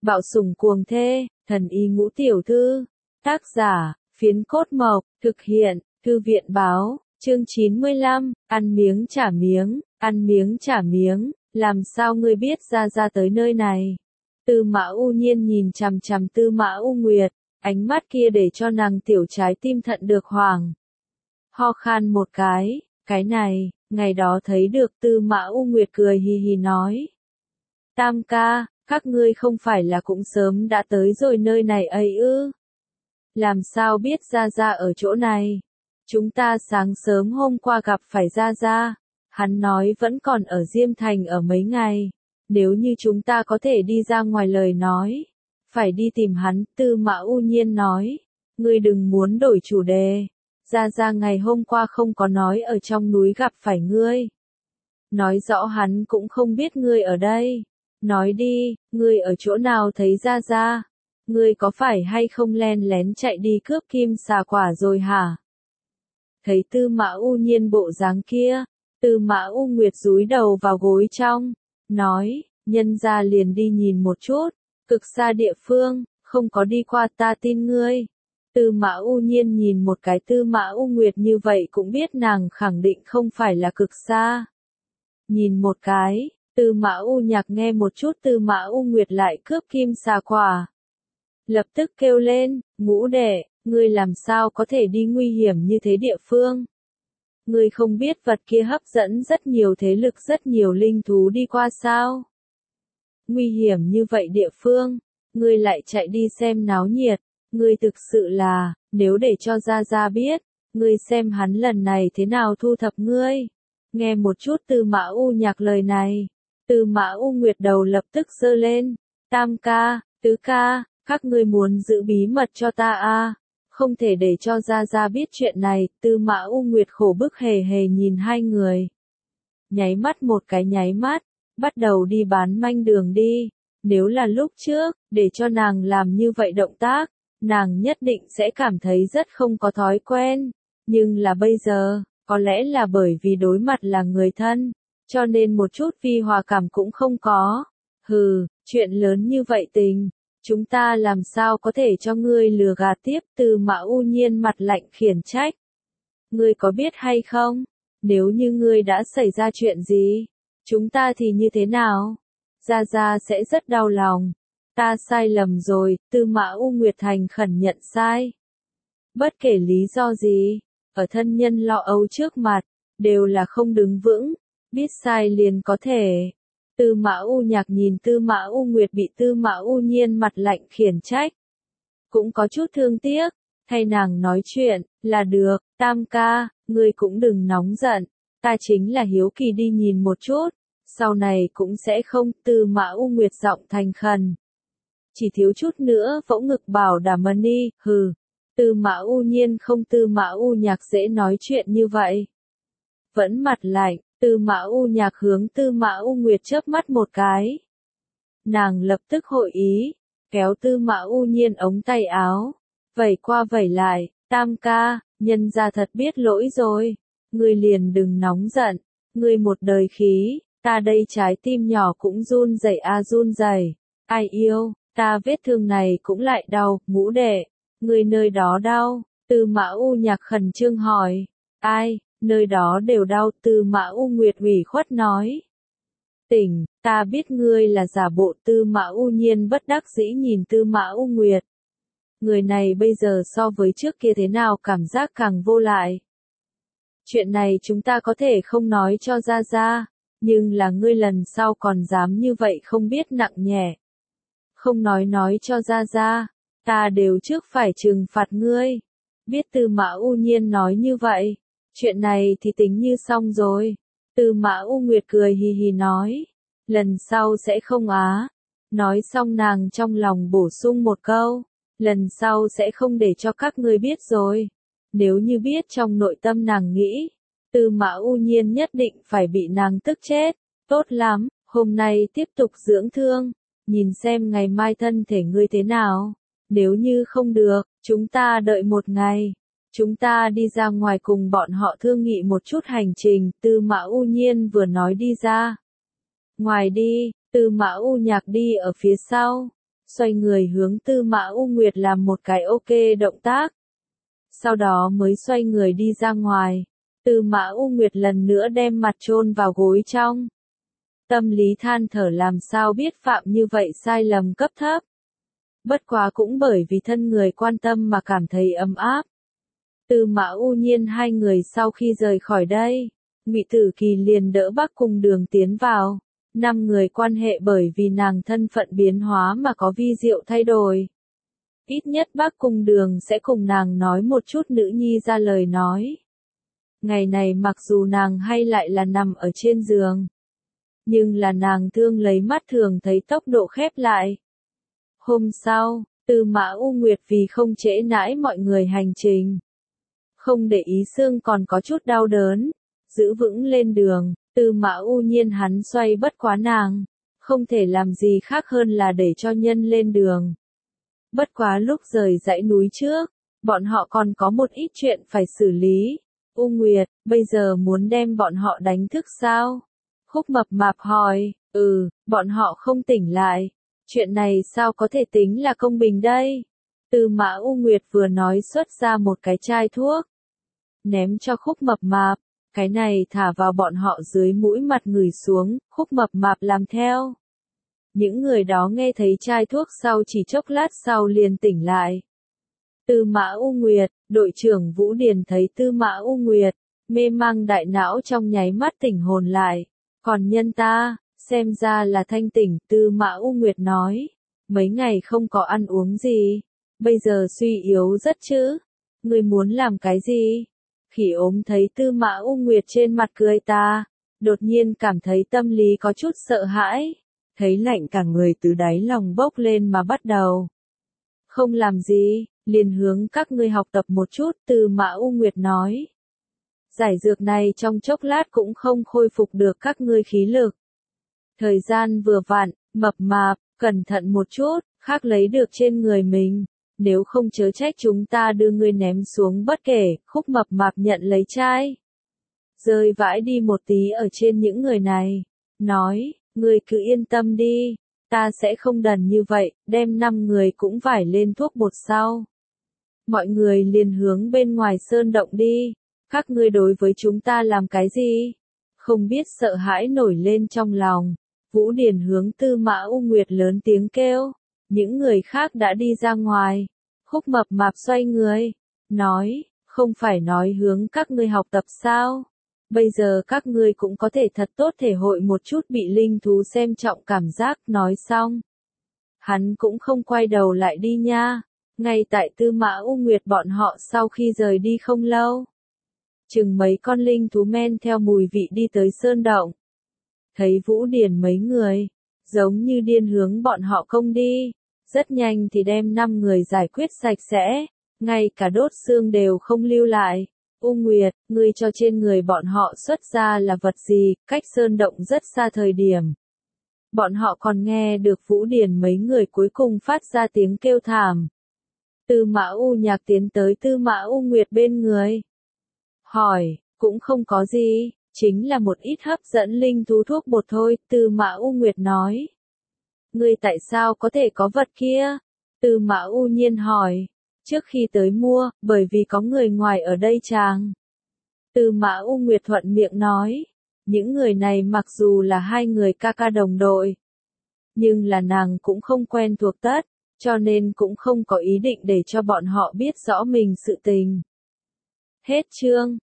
Bạo sủng cuồng thê, thần y ngũ tiểu thư. Tác giả, Phiến Cốt Mộc, thực hiện, Thư viện báo, chương 95, ăn miếng trả miếng, ăn miếng trả miếng, làm sao ngươi biết ra tới nơi này? Tư Mã U Nhiên nhìn chằm chằm Tư Mã U Nguyệt, ánh mắt kia để cho nàng tiểu trái tim thận được hoảng. Ho khan một cái này, ngày đó thấy được Tư Mã U Nguyệt cười hì hì nói. Tam ca, các ngươi không phải là cũng sớm đã tới rồi nơi này ấy ư? Làm sao biết ra ở chỗ này? Chúng ta sáng sớm hôm qua gặp phải ra, hắn nói vẫn còn ở Diêm Thành ở mấy ngày. Nếu như chúng ta có thể đi ra ngoài lời nói, phải đi tìm hắn, Tư Mã U Nhiên nói. Ngươi đừng muốn đổi chủ đề. Ra ngày hôm qua không có nói ở trong núi gặp phải ngươi. Nói rõ hắn cũng không biết ngươi ở đây. Nói đi, ngươi ở chỗ nào thấy ra? Ngươi có phải hay không len lén chạy đi cướp kim xà quả rồi hả? Thấy Tư Mã U Nhiên bộ dáng kia, Tư Mã U Nguyệt dúi đầu vào gối trong, nói, nhân ra liền đi nhìn một chút, cực xa địa phương, không có đi qua ta tin ngươi. Tư Mã U Nhiên nhìn một cái Tư Mã U Nguyệt như vậy cũng biết nàng khẳng định không phải là cực xa. Nhìn một cái, Tư Mã U Nhạc nghe một chút Tư Mã U Nguyệt lại cướp kim xà quả. Lập tức kêu lên, Ngũ đệ, ngươi làm sao có thể đi nguy hiểm như thế địa phương? Ngươi không biết vật kia hấp dẫn rất nhiều thế lực rất nhiều linh thú đi qua sao? Nguy hiểm như vậy địa phương, ngươi lại chạy đi xem náo nhiệt, ngươi thực sự là, nếu để cho ra biết, ngươi xem hắn lần này thế nào thu thập ngươi. Nghe một chút Tư Mã U Nhạc lời này, Tư Mã U Nguyệt đầu lập tức giơ lên, tam ca, tứ ca, các ngươi muốn giữ bí mật cho ta à? Không thể để cho ra biết chuyện này, Tư Mã U Nguyệt khổ bức hề hề nhìn hai người. Nháy mắt một cái nháy mắt, bắt đầu đi bán manh đường đi. Nếu là lúc trước, để cho nàng làm như vậy động tác, nàng nhất định sẽ cảm thấy rất không có thói quen. Nhưng là bây giờ, có lẽ là bởi vì đối mặt là người thân, cho nên một chút vi hòa cảm cũng không có. Hừ, chuyện lớn như vậy tình. Chúng ta làm sao có thể cho ngươi lừa gạt tiếp? Tư Mã U Nhiên mặt lạnh khiển trách. Ngươi có biết hay không? Nếu như ngươi đã xảy ra chuyện gì, chúng ta thì như thế nào? Ra sẽ rất đau lòng. Ta sai lầm rồi, Tư Mã U Nguyệt thành khẩn nhận sai. Bất kể lý do gì, ở thân nhân lo âu trước mặt, đều là không đứng vững, biết sai liền có thể. Tư Mã U Nhạc nhìn Tư Mã U Nguyệt bị Tư Mã U Nhiên mặt lạnh khiển trách. Cũng có chút thương tiếc, thay nàng nói chuyện, là được, tam ca, ngươi cũng đừng nóng giận, ta chính là hiếu kỳ đi nhìn một chút, sau này cũng sẽ không. Tư Mã U Nguyệt giọng thành khẩn. Chỉ thiếu chút nữa vỗ ngực bảo đảm đi, hừ. Tư Mã U Nhiên không Tư Mã U Nhạc dễ nói chuyện như vậy. Vẫn mặt lạnh. Tư Mã U Nhạc hướng Tư Mã U Nguyệt chớp mắt một cái. Nàng lập tức hội ý, kéo Tư Mã U Nhiên ống tay áo, vẩy qua vẩy lại, tam ca, nhân ra thật biết lỗi rồi, ngươi liền đừng nóng giận, ngươi một đời khí, ta đây trái tim nhỏ cũng run rẩy run rẩy, ai yêu, ta vết thương này cũng lại đau, Ngũ đệ, ngươi nơi đó đau? Tư Mã U Nhạc khẩn trương hỏi, ai? Nơi đó đều đau. Tư Mã U Nguyệt ủy khuất nói. Tỉnh, ta biết ngươi là giả bộ. Tư Mã U Nhiên bất đắc dĩ nhìn Tư Mã U Nguyệt. Người này bây giờ so với trước kia thế nào cảm giác càng vô lại. Chuyện này chúng ta có thể không nói cho ra, nhưng là ngươi lần sau còn dám như vậy không biết nặng nhẹ. Không nói cho ra, ta đều trước phải trừng phạt ngươi. Biết Tư Mã U Nhiên nói như vậy. Chuyện này thì tính như xong rồi. Tư Mã U Nguyệt cười hì hì nói. Lần sau sẽ không á. Nói xong nàng trong lòng bổ sung một câu. Lần sau sẽ không để cho các ngươi biết rồi. Nếu như biết trong nội tâm nàng nghĩ. Tư Mã U Nhiên nhất định phải bị nàng tức chết. Tốt lắm, hôm nay tiếp tục dưỡng thương. Nhìn xem ngày mai thân thể ngươi thế nào. Nếu như không được, chúng ta đợi một ngày. Chúng ta đi ra ngoài cùng bọn họ thương nghị một chút hành trình. Tư Mã U Nhiên vừa nói đi ra. Ngoài đi, Tư Mã U Nhạc đi ở phía sau. xoay người hướng Tư Mã U Nguyệt làm một cái ok động tác. Sau đó mới xoay người đi ra ngoài. Tư Mã U Nguyệt lần nữa đem mặt chôn vào gối trong. Tâm lý than thở làm sao biết phạm như vậy sai lầm cấp thấp. Bất quá cũng bởi vì thân người quan tâm mà cảm thấy ấm áp. Tư Mã U Nhiên hai người sau khi rời khỏi đây, Ngụy Tử Kỳ liền đỡ Bắc Cung Đường tiến vào. 5 người quan hệ bởi vì nàng thân phận biến hóa mà có vi diệu thay đổi. Ít nhất Bắc Cung Đường sẽ cùng nàng nói một chút nữ nhi ra lời nói. Ngày này mặc dù nàng hay lại là nằm ở trên giường, nhưng là nàng thương lấy mắt thường thấy tốc độ khép lại. Hôm sau, Tư Mã U Nguyệt vì không trễ nãi mọi người hành trình, không để ý xương còn có chút đau đớn, giữ vững lên đường. Tư Mã U Nhiên hắn xoay bất quá nàng, không thể làm gì khác hơn là để cho nhân lên đường. Bất quá lúc rời dãy núi trước, bọn họ còn có một ít chuyện phải xử lý. U Nguyệt, bây giờ muốn đem bọn họ đánh thức sao? Khúc Mập Mạp hỏi, bọn họ không tỉnh lại. Chuyện này sao có thể tính là công bình đây? Tư Mã U Nguyệt vừa nói xuất ra một cái chai thuốc, ném cho Khúc Mập Mạp. Cái này thả vào bọn họ dưới mũi mặt ngửi xuống, Khúc Mập Mạp làm theo. Những người đó nghe thấy chai thuốc sau chỉ chốc lát sau liền tỉnh lại. Tư Mã U Nguyệt, đội trưởng Vũ Điền thấy Tư Mã U Nguyệt, mê mang đại não trong nháy mắt tỉnh hồn lại. Còn nhân ta, xem ra là thanh tỉnh, Tư Mã U Nguyệt nói. Mấy ngày không có ăn uống gì, bây giờ suy yếu rất chứ. Ngươi muốn làm cái gì? Khỉ ốm thấy Tư Mã U Nguyệt trên mặt cười ta, đột nhiên cảm thấy tâm lý có chút sợ hãi, thấy lạnh cả người từ đáy lòng bốc lên mà bắt đầu. Không làm gì, liền hướng các ngươi học tập một chút, Tư Mã U Nguyệt nói. Giải dược này trong chốc lát cũng không khôi phục được các ngươi khí lực. Thời gian vừa vặn, Mập Mạp, cẩn thận một chút, khác lấy được trên người mình. Nếu không chớ trách chúng ta đưa ngươi ném xuống bất kể. Khúc Mập Mạp nhận lấy chai, rơi vãi đi một tí ở trên những người này, nói, ngươi cứ yên tâm đi, ta sẽ không đần như vậy, đem 5 người cũng vải lên thuốc bột sau. Mọi người liền hướng bên ngoài sơn động đi, các ngươi đối với chúng ta làm cái gì? Không biết sợ hãi nổi lên trong lòng, Vũ Điền hướng Tư Mã U Nguyệt lớn tiếng kêu, những người khác đã đi ra ngoài. Khúc Mập Mạp xoay người, nói, không phải nói hướng các ngươi học tập sao? Bây giờ các ngươi cũng có thể thật tốt thể hội một chút bị linh thú xem trọng cảm giác, nói xong. Hắn cũng không quay đầu lại đi nha, ngay tại Tư Mã U Nguyệt bọn họ sau khi rời đi không lâu. Chừng mấy con linh thú men theo mùi vị đi tới sơn động. Thấy Vũ Điền mấy người, giống như điên hướng bọn họ công đi. Rất nhanh thì đem 5 người giải quyết sạch sẽ, ngay cả đốt xương đều không lưu lại. U Nguyệt, ngươi cho trên người bọn họ xuất ra là vật gì, cách sơn động rất xa thời điểm. Bọn họ còn nghe được Vũ Điền mấy người cuối cùng phát ra tiếng kêu thảm. Tư Mã U Nhạc tiến tới Tư Mã U Nguyệt bên người. Hỏi, cũng không có gì, chính là một ít hấp dẫn linh thú thuốc bột thôi, Tư Mã U Nguyệt nói. Ngươi tại sao có thể có vật kia? Tư Mã U Nhiên hỏi. Trước khi tới mua, bởi vì có người ngoài ở đây chàng. Tư Mã U Nguyệt thuận miệng nói. Những người này mặc dù là 2 người ca ca đồng đội, nhưng là nàng cũng không quen thuộc tất, cho nên cũng không có ý định để cho bọn họ biết rõ mình sự tình. Hết chương.